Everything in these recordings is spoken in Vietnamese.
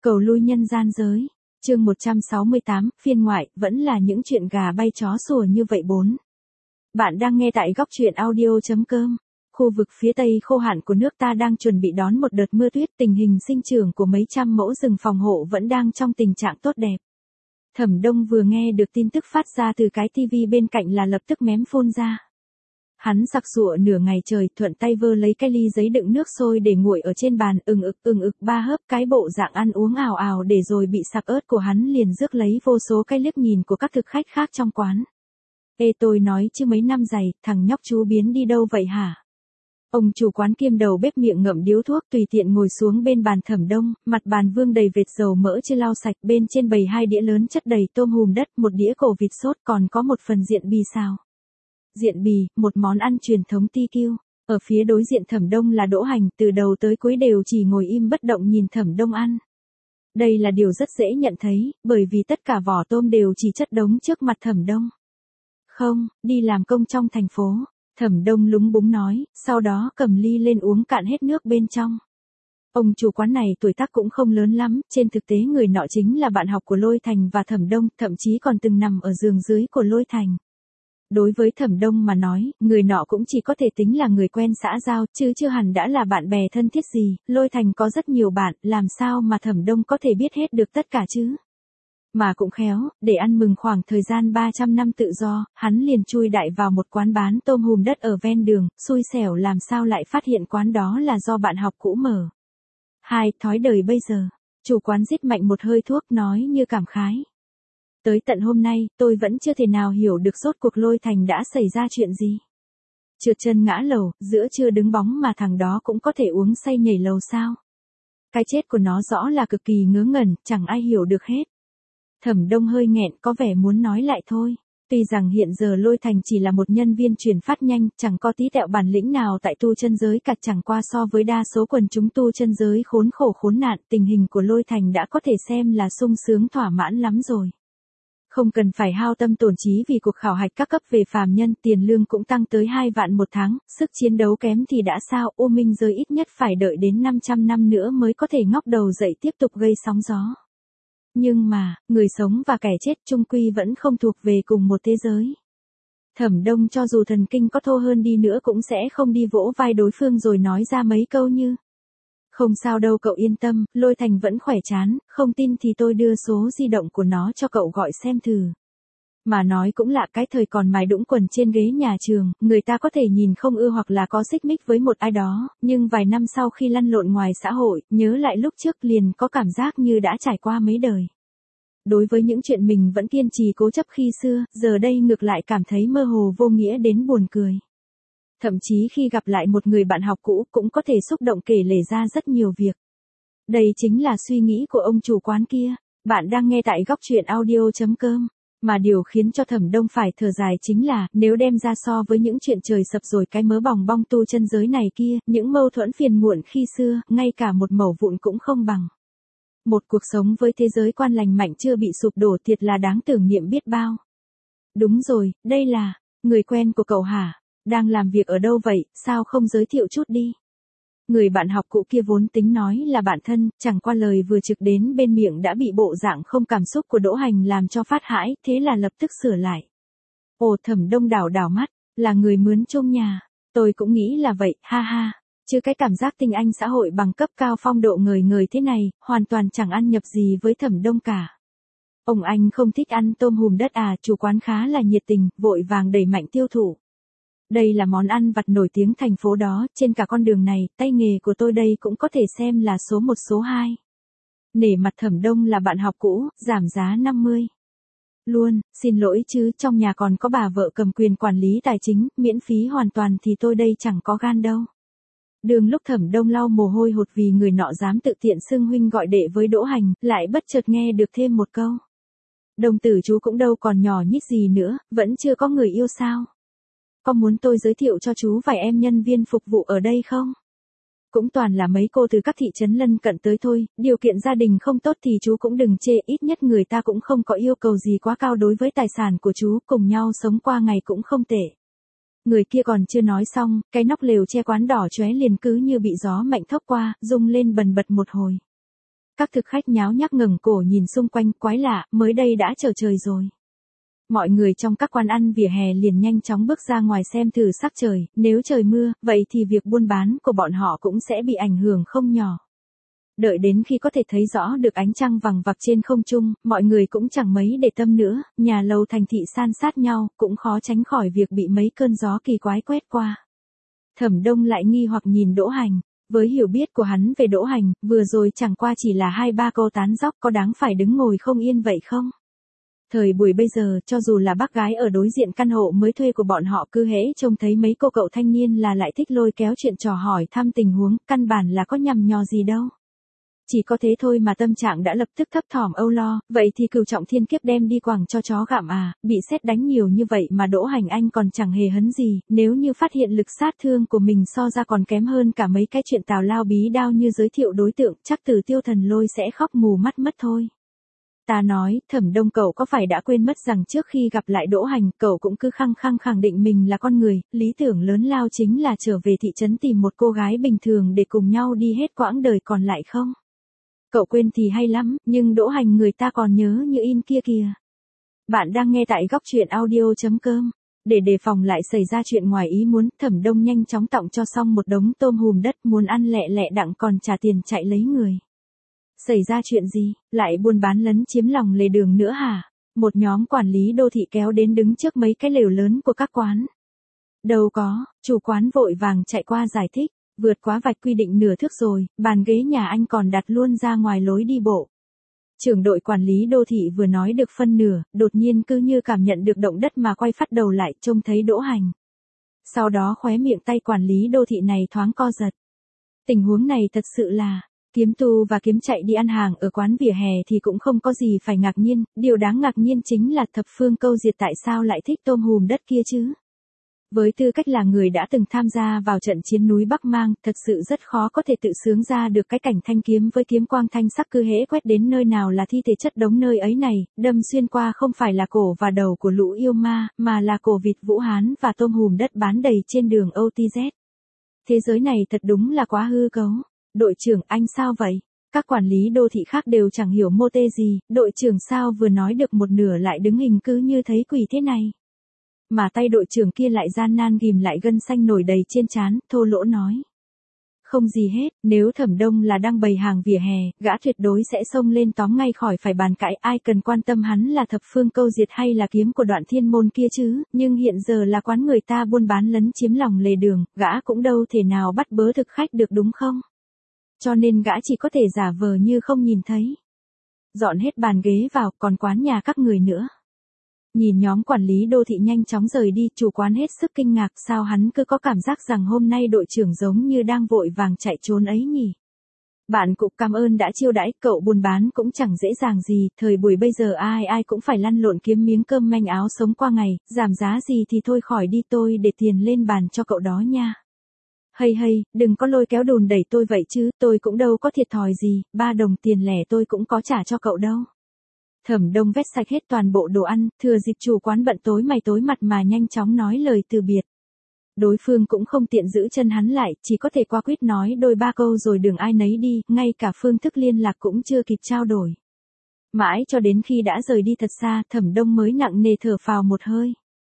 Cầu lui nhân gian giới. Chương 168, phiên ngoại, vẫn là những chuyện gà bay chó sủa như vậy 4. Bạn đang nghe tại góc truyện audio.com. Khu vực phía tây khô hạn của nước ta đang chuẩn bị đón một đợt mưa tuyết, tình hình sinh trưởng của mấy trăm mẫu rừng phòng hộ vẫn đang trong tình trạng tốt đẹp. Thẩm Đông vừa nghe được tin tức phát ra từ cái tivi bên cạnh là lập tức mém phun ra. Hắn sặc sụa nửa ngày trời, thuận tay vơ lấy cái ly giấy đựng nước sôi để nguội ở trên bàn, ừng ực ba hớp, cái bộ dạng ăn uống ào ào để rồi bị sặc ớt của hắn liền rước lấy vô số cái liếc nhìn của các thực khách khác trong quán. Ê, tôi nói chứ mấy năm giày, thằng nhóc chú biến đi đâu vậy hả? Ông chủ quán kiêm đầu bếp miệng ngậm điếu thuốc tùy tiện ngồi xuống bên bàn Thẩm Đông, mặt bàn vương đầy vệt dầu mỡ chưa lau sạch, bên trên bày 2 đĩa lớn chất đầy tôm hùm đất, một đĩa cổ vịt sốt, còn có một phần diện bì xào. Diện bì, một món ăn truyền thống TQ. Ở phía đối diện Thẩm Đông là Đỗ Hành, từ đầu tới cuối đều chỉ ngồi im bất động nhìn Thẩm Đông ăn. Đây là điều rất dễ nhận thấy, bởi vì tất cả vỏ tôm đều chỉ chất đống trước mặt Thẩm Đông. Không, đi làm công trong thành phố. Thẩm Đông lúng búng nói, sau đó cầm ly lên uống cạn hết nước bên trong. Ông chủ quán này tuổi tác cũng không lớn lắm, trên thực tế người nọ chính là bạn học của Lôi Thành và Thẩm Đông, thậm chí còn từng nằm ở giường dưới của Lôi Thành. Đối với Thẩm Đông mà nói, người nọ cũng chỉ có thể tính là người quen xã giao, chứ chưa hẳn đã là bạn bè thân thiết gì. Lôi Thành có rất nhiều bạn, làm sao mà Thẩm Đông có thể biết hết được tất cả chứ? Mà cũng khéo, để ăn mừng khoảng thời gian 300 năm tự do, hắn liền chui đại vào một quán bán tôm hùm đất ở ven đường, xui xẻo làm sao lại phát hiện quán đó là do bạn học cũ mở. Thói đời bây giờ. Chủ quán rít mạnh một hơi thuốc nói như cảm khái. Tới tận hôm nay, tôi vẫn chưa thể nào hiểu được rốt cuộc Lôi Thành đã xảy ra chuyện gì. Trượt chân ngã lầu, giữa trưa đứng bóng mà thằng đó cũng có thể uống say nhảy lầu sao? Cái chết của nó rõ là cực kỳ ngớ ngẩn, chẳng ai hiểu được hết. Thẩm Đông hơi nghẹn, có vẻ muốn nói lại thôi. Tuy rằng hiện giờ Lôi Thành chỉ là một nhân viên truyền phát nhanh, chẳng có tí tẹo bản lĩnh nào tại tu chân giới cả, chẳng qua so với đa số quần chúng tu chân giới khốn khổ khốn nạn, tình hình của Lôi Thành đã có thể xem là sung sướng thỏa mãn lắm rồi. Không cần phải hao tâm tổn trí vì cuộc khảo hạch các cấp về phàm nhân, tiền lương cũng tăng tới 2 vạn một tháng, sức chiến đấu kém thì đã sao, U Minh giới ít nhất phải đợi đến 500 năm nữa mới có thể ngóc đầu dậy tiếp tục gây sóng gió. Nhưng mà, người sống và kẻ chết chung quy vẫn không thuộc về cùng một thế giới. Thẩm Đông cho dù thần kinh có thô hơn đi nữa cũng sẽ không đi vỗ vai đối phương rồi nói ra mấy câu như: không sao đâu cậu yên tâm, Lôi Thành vẫn khỏe chán, không tin thì tôi đưa số di động của nó cho cậu gọi xem thử. Mà nói cũng lạ, cái thời còn mài đũng quần trên ghế nhà trường, người ta có thể nhìn không ưa hoặc là có xích mích với một ai đó, nhưng vài năm sau khi lăn lộn ngoài xã hội, nhớ lại lúc trước liền có cảm giác như đã trải qua mấy đời. Đối với những chuyện mình vẫn kiên trì cố chấp khi xưa, giờ đây ngược lại cảm thấy mơ hồ vô nghĩa đến buồn cười. Thậm chí khi gặp lại một người bạn học cũ cũng có thể xúc động kể lể ra rất nhiều việc. Đây chính là suy nghĩ của ông chủ quán kia. Bạn đang nghe tại góc truyện audio.com. Mà điều khiến cho Thẩm Đông phải thở dài chính là, nếu đem ra so với những chuyện trời sập rồi cái mớ bòng bong tu chân giới này kia, những mâu thuẫn phiền muộn khi xưa, ngay cả một mẩu vụn cũng không bằng. Một cuộc sống với thế giới quan lành mạnh chưa bị sụp đổ thiệt là đáng tưởng niệm biết bao. Đúng rồi, đây là người quen của cậu hả? Đang làm việc ở đâu vậy, sao không giới thiệu chút đi? Người bạn học cũ kia vốn tính nói là bạn thân, chẳng qua lời vừa trực đến bên miệng đã bị bộ dạng không cảm xúc của Đỗ Hành làm cho phát hãi, thế là lập tức sửa lại. Ồ, Thẩm Đông đảo mắt, là người mướn chung nhà. Tôi cũng nghĩ là vậy, ha ha. Chứ cái cảm giác tinh anh xã hội bằng cấp cao phong độ ngời thế này, hoàn toàn chẳng ăn nhập gì với Thẩm Đông cả. Ông anh không thích ăn tôm hùm đất à? Chủ quán khá là nhiệt tình, vội vàng đẩy mạnh tiêu thụ. Đây là món ăn vặt nổi tiếng thành phố đó, trên cả con đường này, tay nghề của tôi đây cũng có thể xem là số 1 số 2. Nể mặt Thẩm Đông là bạn học cũ, giảm giá 50. Luôn, xin lỗi chứ, trong nhà còn có bà vợ cầm quyền quản lý tài chính, miễn phí hoàn toàn thì tôi đây chẳng có gan đâu. Đường lúc Thẩm Đông lau mồ hôi hột vì người nọ dám tự tiện xưng huynh gọi đệ với Đỗ Hành, lại bất chợt nghe được thêm một câu. Đồng tử chú cũng đâu còn nhỏ nhít gì nữa, vẫn chưa có người yêu sao? Có muốn tôi giới thiệu cho chú vài em nhân viên phục vụ ở đây không? Cũng toàn là mấy cô từ các thị trấn lân cận tới thôi, điều kiện gia đình không tốt thì chú cũng đừng chê, ít nhất người ta cũng không có yêu cầu gì quá cao đối với tài sản của chú, cùng nhau sống qua ngày cũng không tệ. Người kia còn chưa nói xong, cái nóc lều che quán đỏ chóe liền cứ như bị gió mạnh thốc qua, rung lên bần bật một hồi. Các thực khách nháo nhác ngẩng cổ nhìn xung quanh, quái lạ, mới đây đã trở trời rồi. Mọi người trong các quán ăn vỉa hè liền nhanh chóng bước ra ngoài xem thử sắc trời, nếu trời mưa, vậy thì việc buôn bán của bọn họ cũng sẽ bị ảnh hưởng không nhỏ. Đợi đến khi có thể thấy rõ được ánh trăng vằng vặc trên không trung, mọi người cũng chẳng mấy để tâm nữa, nhà lầu thành thị san sát nhau, cũng khó tránh khỏi việc bị mấy cơn gió kỳ quái quét qua. Thẩm Đông lại nghi hoặc nhìn Đỗ Hành, với hiểu biết của hắn về Đỗ Hành, vừa rồi chẳng qua chỉ là 2-3 câu tán dóc, có đáng phải đứng ngồi không yên vậy không? Thời buổi bây giờ, cho dù là bác gái ở đối diện căn hộ mới thuê của bọn họ cứ hễ trông thấy mấy cô cậu thanh niên là lại thích lôi kéo chuyện trò hỏi thăm tình huống, căn bản là có nhằm nhò gì đâu. Chỉ có thế thôi mà tâm trạng đã lập tức thấp thỏm âu lo, vậy thì Cửu Trọng Thiên Kiếp đem đi quẳng cho chó gặm à, bị sét đánh nhiều như vậy mà Đỗ Hành Anh còn chẳng hề hấn gì, nếu như phát hiện lực sát thương của mình so ra còn kém hơn cả mấy cái chuyện tào lao bí đao như giới thiệu đối tượng, chắc Từ Tiêu Thần Lôi sẽ khóc mù mắt mất thôi. Ta nói, Thẩm Đông cậu có phải đã quên mất rằng trước khi gặp lại Đỗ Hành, cậu cũng cứ khăng khăng khẳng định mình là con người, lý tưởng lớn lao chính là trở về thị trấn tìm một cô gái bình thường để cùng nhau đi hết quãng đời còn lại không? Cậu quên thì hay lắm, nhưng Đỗ Hành người ta còn nhớ như in kia kìa. Bạn đang nghe tại góc truyện audio.com. Để đề phòng lại xảy ra chuyện ngoài ý muốn, Thẩm Đông nhanh chóng tọng cho xong một đống tôm hùm đất, muốn ăn lẹ lẹ đặng còn trả tiền chạy lấy người. Xảy ra chuyện gì, lại buôn bán lấn chiếm lòng lề đường nữa hả? Một nhóm quản lý đô thị kéo đến đứng trước mấy cái lều lớn của các quán. Đâu có, chủ quán vội vàng chạy qua giải thích, vượt quá vạch quy định nửa thước rồi, bàn ghế nhà anh còn đặt luôn ra ngoài lối đi bộ. Trưởng đội quản lý đô thị vừa nói được phân nửa, đột nhiên cứ như cảm nhận được động đất mà quay phát đầu lại, trông thấy Đỗ Hành. Sau đó khóe miệng tay quản lý đô thị này thoáng co giật. Tình huống này thật sự là, kiếm tu và kiếm chạy đi ăn hàng ở quán vỉa hè thì cũng không có gì phải ngạc nhiên, điều đáng ngạc nhiên chính là Thập Phương Câu Diệt tại sao lại thích tôm hùm đất kia chứ. Với tư cách là người đã từng tham gia vào trận chiến núi Bắc Mang, thật sự rất khó có thể tự sướng ra được cái cảnh thanh kiếm với kiếm quang thanh sắc cứ hễ quét đến nơi nào là thi thể chất đống nơi ấy này, đâm xuyên qua không phải là cổ và đầu của lũ yêu ma, mà là cổ vịt Vũ Hán và tôm hùm đất bán đầy trên đường OTZ. Thế giới này thật đúng là quá hư cấu. Đội trưởng anh sao vậy? Các quản lý đô thị khác đều chẳng hiểu mô tê gì, đội trưởng sao vừa nói được một nửa lại đứng hình cứ như thấy quỷ thế này. Mà tay đội trưởng kia lại gian nan ghim lại gân xanh nổi đầy trên trán, thô lỗ nói. Không gì hết, nếu Thẩm Đông là đang bày hàng vỉa hè, gã tuyệt đối sẽ xông lên tóm ngay khỏi phải bàn cãi, ai cần quan tâm hắn là Thập Phương Câu Diệt hay là kiếm của Đoạn Thiên Môn kia chứ, nhưng hiện giờ là quán người ta buôn bán lấn chiếm lòng lề đường, gã cũng đâu thể nào bắt bớ thực khách được đúng không? Cho nên gã chỉ có thể giả vờ như không nhìn thấy. Dọn hết bàn ghế vào, còn quán nhà các người nữa. Nhìn nhóm quản lý đô thị nhanh chóng rời đi, chủ quán hết sức kinh ngạc, sao hắn cứ có cảm giác rằng hôm nay đội trưởng giống như đang vội vàng chạy trốn ấy nhỉ. Bạn cũng cảm ơn đã chiêu đãi, cậu buôn bán cũng chẳng dễ dàng gì, thời buổi bây giờ ai ai cũng phải lăn lộn kiếm miếng cơm manh áo sống qua ngày, giảm giá gì thì thôi khỏi đi, tôi để tiền lên bàn cho cậu đó nha. Hay hay, đừng có lôi kéo đùn đẩy tôi vậy chứ, tôi cũng đâu có thiệt thòi gì, 3 đồng tiền lẻ tôi cũng có trả cho cậu đâu. Thẩm Đông vét sạch hết toàn bộ đồ ăn, thừa dịp chủ quán bận tối mày tối mặt mà nhanh chóng nói lời từ biệt. Đối phương cũng không tiện giữ chân hắn lại, chỉ có thể qua quýt nói đôi ba câu rồi đường ai nấy đi, ngay cả phương thức liên lạc cũng chưa kịp trao đổi. Mãi cho đến khi đã rời đi thật xa, Thẩm Đông mới nặng nề thở phào một hơi.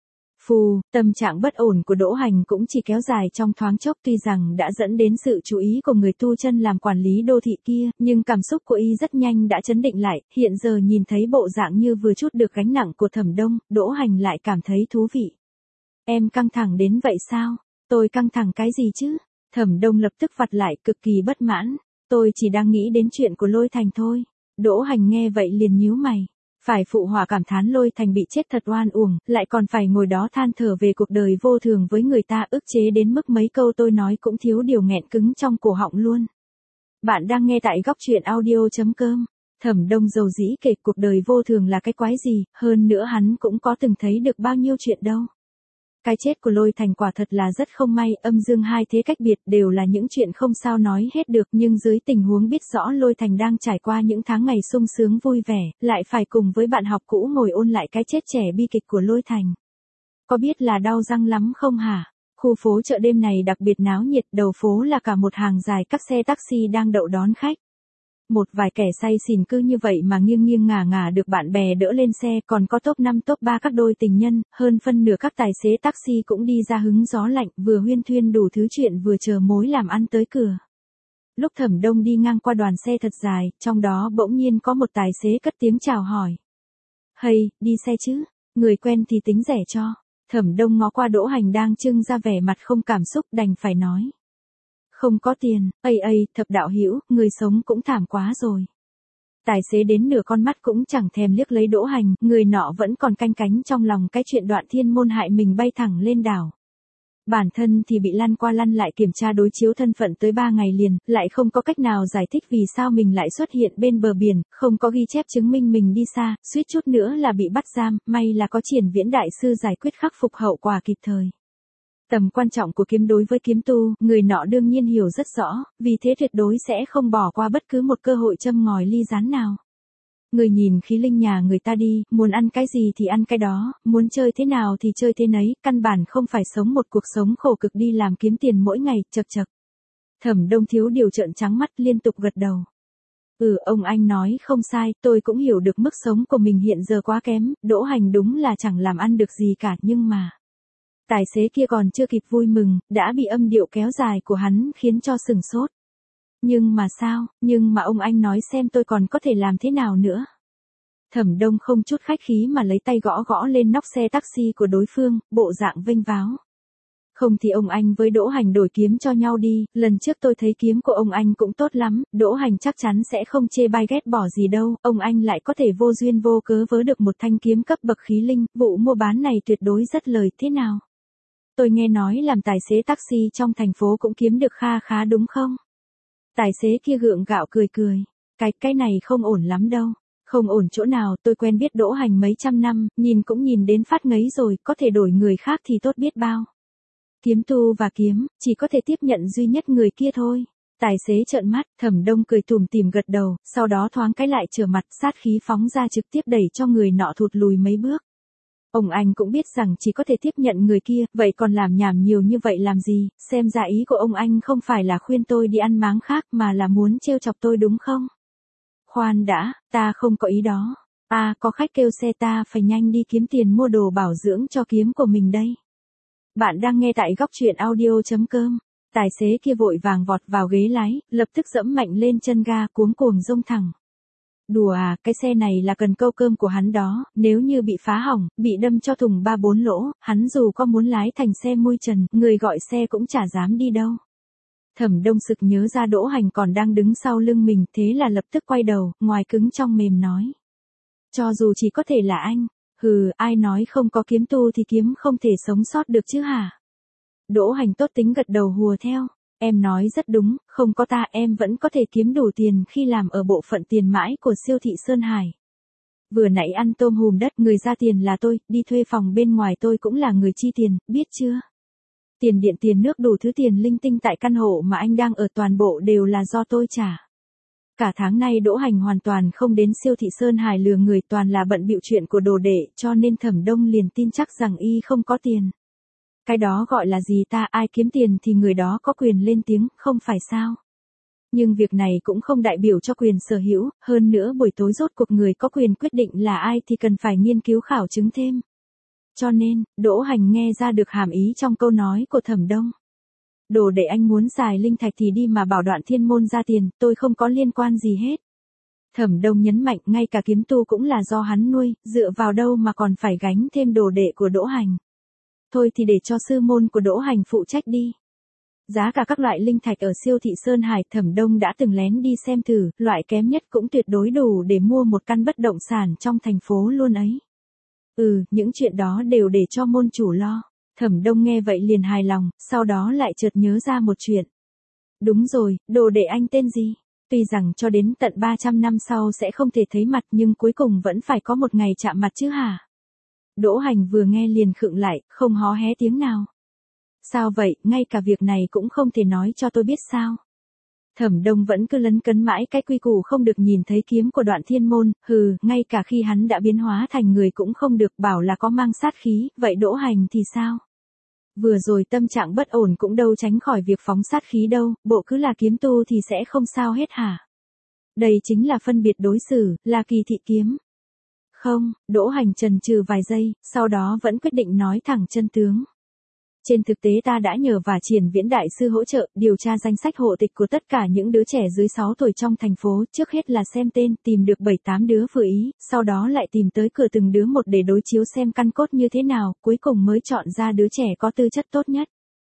Phù, tâm trạng bất ổn của Đỗ Hành cũng chỉ kéo dài trong thoáng chốc, tuy rằng đã dẫn đến sự chú ý của người tu chân làm quản lý đô thị kia, nhưng cảm xúc của y rất nhanh đã chấn định lại, hiện giờ nhìn thấy bộ dạng như vừa trút được gánh nặng của Thẩm Đông, Đỗ Hành lại cảm thấy thú vị. Em căng thẳng đến vậy sao? Tôi căng thẳng cái gì chứ? Thẩm Đông lập tức vặt lại, cực kỳ bất mãn. Tôi chỉ đang nghĩ đến chuyện của Lôi Thành thôi. Đỗ Hành nghe vậy liền nhíu mày. Phải phụ họa cảm thán Lôi Thành bị chết thật oan uổng, lại còn phải ngồi đó than thở về cuộc đời vô thường với người ta, ức chế đến mức mấy câu tôi nói cũng thiếu điều nghẹn cứng trong cổ họng luôn. Bạn đang nghe tại góc truyện audio.com. Thẩm Đông dầu dĩ kể cuộc đời vô thường là cái quái gì, hơn nữa hắn cũng có từng thấy được bao nhiêu chuyện đâu. Cái chết của Lôi Thành quả thật là rất không may, âm dương hai thế cách biệt đều là những chuyện không sao nói hết được, nhưng dưới tình huống biết rõ Lôi Thành đang trải qua những tháng ngày sung sướng vui vẻ, lại phải cùng với bạn học cũ ngồi ôn lại cái chết trẻ bi kịch của Lôi Thành. Có biết là đau răng lắm không hả? Khu phố chợ đêm này đặc biệt náo nhiệt, đầu phố là cả một hàng dài các xe taxi đang đậu đón khách. Một vài kẻ say xỉn cứ như vậy mà nghiêng nghiêng ngả ngả được bạn bè đỡ lên xe, còn có top 5 top 3 các đôi tình nhân, hơn phân nửa các tài xế taxi cũng đi ra hứng gió lạnh, vừa huyên thuyên đủ thứ chuyện vừa chờ mối làm ăn tới cửa. Lúc Thẩm Đông đi ngang qua đoàn xe thật dài, trong đó bỗng nhiên có một tài xế cất tiếng chào hỏi. "Hey, đi xe chứ? Người quen thì tính rẻ cho." Thẩm Đông ngó qua Đỗ Hành đang trưng ra vẻ mặt không cảm xúc, đành phải nói. "Không có tiền." Thập đạo hữu, người sống cũng thảm quá rồi." Tài xế đến nửa con mắt cũng chẳng thèm liếc lấy Đỗ Hành, người nọ vẫn còn canh cánh trong lòng cái chuyện Đoạn Thiên Môn hại mình bay thẳng lên đảo. Bản thân thì bị lăn qua lăn lại kiểm tra đối chiếu thân phận tới 3 ngày liền, lại không có cách nào giải thích vì sao mình lại xuất hiện bên bờ biển, không có ghi chép chứng minh mình đi xa, suýt chút nữa là bị bắt giam, may là có Triển Viễn đại sư giải quyết khắc phục hậu quả kịp thời. Tầm quan trọng của kiếm đối với kiếm tu, người nọ đương nhiên hiểu rất rõ, vì thế tuyệt đối sẽ không bỏ qua bất cứ một cơ hội châm ngòi ly gián nào. Người nhìn khí linh nhà người ta đi, muốn ăn cái gì thì ăn cái đó, muốn chơi thế nào thì chơi thế nấy, căn bản không phải sống một cuộc sống khổ cực đi làm kiếm tiền mỗi ngày, chậc chậc. Thẩm Đông thiếu điều trợn trắng mắt liên tục gật đầu. Ông anh nói không sai, tôi cũng hiểu được mức sống của mình hiện giờ quá kém, Đỗ Hành đúng là chẳng làm ăn được gì cả, nhưng mà... Tài xế kia còn chưa kịp vui mừng, đã bị âm điệu kéo dài của hắn khiến cho sừng sốt. "Nhưng mà sao, nhưng mà ông anh nói xem tôi còn có thể làm thế nào nữa?" Thẩm Đông không chút khách khí mà lấy tay gõ gõ lên nóc xe taxi của đối phương, bộ dạng vênh váo. "Không thì ông anh với Đỗ Hành đổi kiếm cho nhau đi, lần trước tôi thấy kiếm của ông anh cũng tốt lắm, Đỗ Hành chắc chắn sẽ không chê bai ghét bỏ gì đâu, ông anh lại có thể vô duyên vô cớ vớ được một thanh kiếm cấp bậc khí linh, vụ mua bán này tuyệt đối rất lời, thế nào? Tôi nghe nói làm tài xế taxi trong thành phố cũng kiếm được kha khá đúng không?" Tài xế kia gượng gạo cười cười. Cái này không ổn lắm đâu." "Không ổn chỗ nào, tôi quen biết Đỗ Hành mấy trăm năm, nhìn cũng nhìn đến phát ngấy rồi, có thể đổi người khác thì tốt biết bao. Kiếm tu và kiếm, chỉ có thể tiếp nhận duy nhất người kia thôi." Tài xế trợn mắt, Thẩm Đông cười tủm tỉm gật đầu, sau đó thoáng cái lại trở mặt, sát khí phóng ra trực tiếp đẩy cho người nọ thụt lùi mấy bước. Ông anh cũng biết rằng chỉ có thể tiếp nhận người kia, vậy còn làm nhảm nhiều như vậy làm gì, xem ra ý của ông anh không phải là khuyên tôi đi ăn máng khác mà là muốn trêu chọc tôi đúng không? Khoan đã, ta không có ý đó. Có khách kêu xe, ta phải nhanh đi kiếm tiền mua đồ bảo dưỡng cho kiếm của mình đây. Bạn đang nghe tại góc truyện audio.com. Tài xế kia vội vàng vọt vào ghế lái, lập tức dẫm mạnh lên chân ga, cuống cuồng rông thẳng. Đùa à, cái xe này là cần câu cơm của hắn đó, nếu như bị phá hỏng, bị đâm cho thùng 3-4 lỗ, hắn dù có muốn lái thành xe mui trần, người gọi xe cũng chả dám đi đâu. Thẩm Đông sực nhớ ra Đỗ Hành còn đang đứng sau lưng mình, thế là lập tức quay đầu, ngoài cứng trong mềm nói. "Cho dù chỉ có thể là anh, ai nói không có kiếm tu thì kiếm không thể sống sót được chứ hả?" Đỗ Hành tốt tính gật đầu hùa theo. "Em nói rất đúng, không có ta em vẫn có thể kiếm đủ tiền khi làm ở bộ phận tiền mãi của siêu thị Sơn Hải. Vừa nãy ăn tôm hùm đất, người ra tiền là tôi, đi thuê phòng bên ngoài tôi cũng là người chi tiền, biết chưa? Tiền điện tiền nước đủ thứ tiền linh tinh tại căn hộ mà anh đang ở toàn bộ đều là do tôi trả." Cả tháng nay Đỗ Hành hoàn toàn không đến siêu thị Sơn Hải lừa người, toàn là bận bịu chuyện của đồ đệ, cho nên Thẩm Đông liền tin chắc rằng y không có tiền. Cái đó gọi là gì ta, ai kiếm tiền thì người đó có quyền lên tiếng, không phải sao? Nhưng việc này cũng không đại biểu cho quyền sở hữu, hơn nữa buổi tối rốt cuộc người có quyền quyết định là ai thì cần phải nghiên cứu khảo chứng thêm. Cho nên, Đỗ Hành nghe ra được hàm ý trong câu nói của Thẩm Đông. "Đồ để anh muốn xài linh thạch thì đi mà bảo Đoạn Thiên Môn ra tiền, tôi không có liên quan gì hết." Thẩm Đông nhấn mạnh, ngay cả kiếm tu cũng là do hắn nuôi, dựa vào đâu mà còn phải gánh thêm đồ đệ của Đỗ Hành. Thôi thì để cho sư môn của Đỗ Hành phụ trách đi. Giá cả các loại linh thạch ở siêu thị Sơn Hải, Thẩm Đông đã từng lén đi xem thử, loại kém nhất cũng tuyệt đối đủ để mua một căn bất động sản trong thành phố luôn ấy. Những chuyện đó đều để cho môn chủ lo. Thẩm Đông nghe vậy liền hài lòng, sau đó lại chợt nhớ ra một chuyện. Đúng rồi, đồ đệ anh tên gì? Tuy rằng cho đến tận 300 năm sau sẽ không thể thấy mặt nhưng cuối cùng vẫn phải có một ngày chạm mặt chứ hả? Đỗ Hành vừa nghe liền khựng lại, không hó hé tiếng nào. Sao vậy, ngay cả việc này cũng không thể nói cho tôi biết sao? Thẩm Đông vẫn cứ lấn cấn mãi cái quy củ không được nhìn thấy kiếm của Đoạn Thiên Môn, ngay cả khi hắn đã biến hóa thành người cũng không được, bảo là có mang sát khí, vậy Đỗ Hành thì sao? Vừa rồi tâm trạng bất ổn cũng đâu tránh khỏi việc phóng sát khí đâu, bộ cứ là kiếm tu thì sẽ không sao hết hả? Đây chính là phân biệt đối xử, là kỳ thị kiếm. Không, Đỗ Hành chần chừ vài giây, sau đó vẫn quyết định nói thẳng chân tướng. Trên thực tế ta đã nhờ và Triển Viễn đại sư hỗ trợ điều tra danh sách hộ tịch của tất cả những đứa trẻ dưới 6 tuổi trong thành phố, trước hết là xem tên, tìm được 7-8 đứa vừa ý, sau đó lại tìm tới cửa từng đứa một để đối chiếu xem căn cốt như thế nào, cuối cùng mới chọn ra đứa trẻ có tư chất tốt nhất.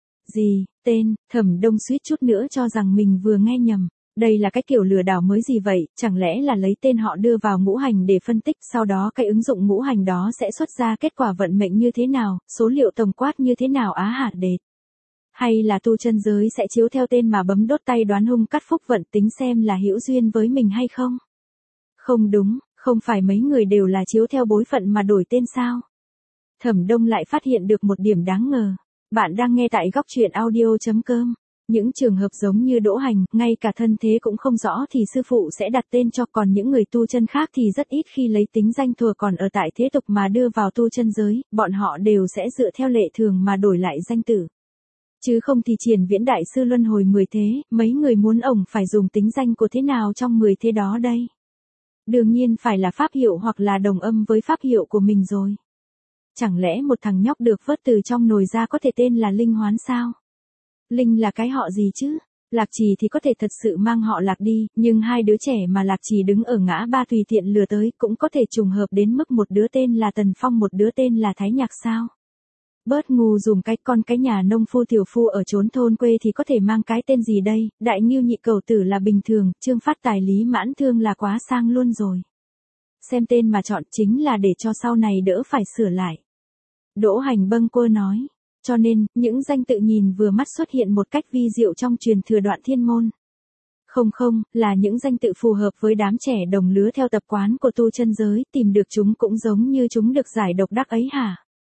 Gì, tên, Thẩm Đông suýt chút nữa cho rằng mình vừa nghe nhầm. Đây là cái kiểu lừa đảo mới gì vậy, chẳng lẽ là lấy tên họ đưa vào ngũ hành để phân tích, sau đó cái ứng dụng ngũ hành đó sẽ xuất ra kết quả vận mệnh như thế nào, số liệu tổng quát như thế nào á hả đệt. Hay là tu chân giới sẽ chiếu theo tên mà bấm đốt tay đoán hung cắt phúc vận tính xem là hữu duyên với mình hay không? Không đúng, không phải mấy người đều là chiếu theo bối phận mà đổi tên sao? Thẩm Đông lại phát hiện được một điểm đáng ngờ. Bạn đang nghe tại góc truyện audio.com. Những trường hợp giống như Đỗ Hành, ngay cả thân thế cũng không rõ thì sư phụ sẽ đặt tên cho, còn những người tu chân khác thì rất ít khi lấy tính danh thừa còn ở tại thế tục mà đưa vào tu chân giới, bọn họ đều sẽ dựa theo lệ thường mà đổi lại danh tử. Chứ không thì Triển Viễn đại sư luân hồi 10 thế, mấy người muốn ổng phải dùng tính danh của thế nào trong 10 thế đó đây? Đương nhiên phải là pháp hiệu hoặc là đồng âm với pháp hiệu của mình rồi. Chẳng lẽ một thằng nhóc được vớt từ trong nồi ra có thể tên là Linh Hoán sao? Linh là cái họ gì chứ? Lạc Trì thì có thể thật sự mang họ Lạc đi, nhưng hai đứa trẻ mà Lạc Trì đứng ở ngã ba tùy tiện lừa tới cũng có thể trùng hợp đến mức một đứa tên là Tần Phong một đứa tên là Thái Nhạc sao? Bớt ngu dùm cái con cái nhà nông phu tiểu phu ở chốn thôn quê thì có thể mang cái tên gì đây, Đại Ngưu Nhị Cẩu Tử là bình thường, Trương Phát Tài Lý Mãn Thương là quá sang luôn rồi. Xem tên mà chọn chính là để cho sau này đỡ phải sửa lại. Đỗ Hành bâng quơ nói. Cho nên, những danh tự nhìn vừa mắt xuất hiện một cách vi diệu trong truyền thừa Đoạn Thiên Môn. Không, là những danh tự phù hợp với đám trẻ đồng lứa theo tập quán của tu chân giới, tìm được chúng cũng giống như chúng được giải độc đắc ấy hả?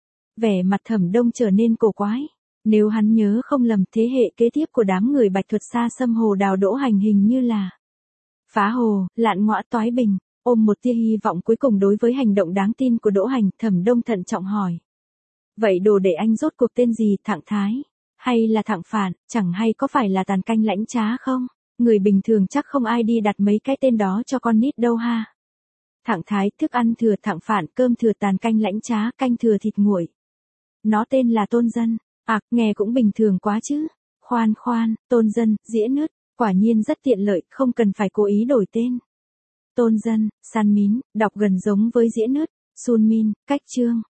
Vẻ mặt Thẩm Đông trở nên cổ quái. Nếu hắn nhớ không lầm, thế hệ kế tiếp của đám người Bạch Thuật Sa Xâm Hồ Đào Đỗ Hành hình như là Phá Hồ, Lạn Ngõa Toái Bình. Ôm một tia hy vọng cuối cùng đối với hành động đáng tin của Đỗ Hành, Thẩm Đông thận trọng hỏi. Vậy đồ đệ anh rốt cuộc tên gì, Thạng Thái? Hay là Thạng Phản, chẳng hay có phải là Tàn Canh Lãnh Trá không? Người bình thường chắc không ai đi đặt mấy cái tên đó cho con nít đâu ha. Thạng Thái, thức ăn thừa, Thạng Phản, cơm thừa, Tàn Canh Lãnh Trá, canh thừa thịt nguội. Nó tên là Tôn Dân. Nghe cũng bình thường quá chứ. Khoan, Tôn Dân, dĩa nứt, quả nhiên rất tiện lợi, không cần phải cố ý đổi tên. Tôn Dân, San Mín, đọc gần giống với dĩa nứt, Sun Min, cách chương.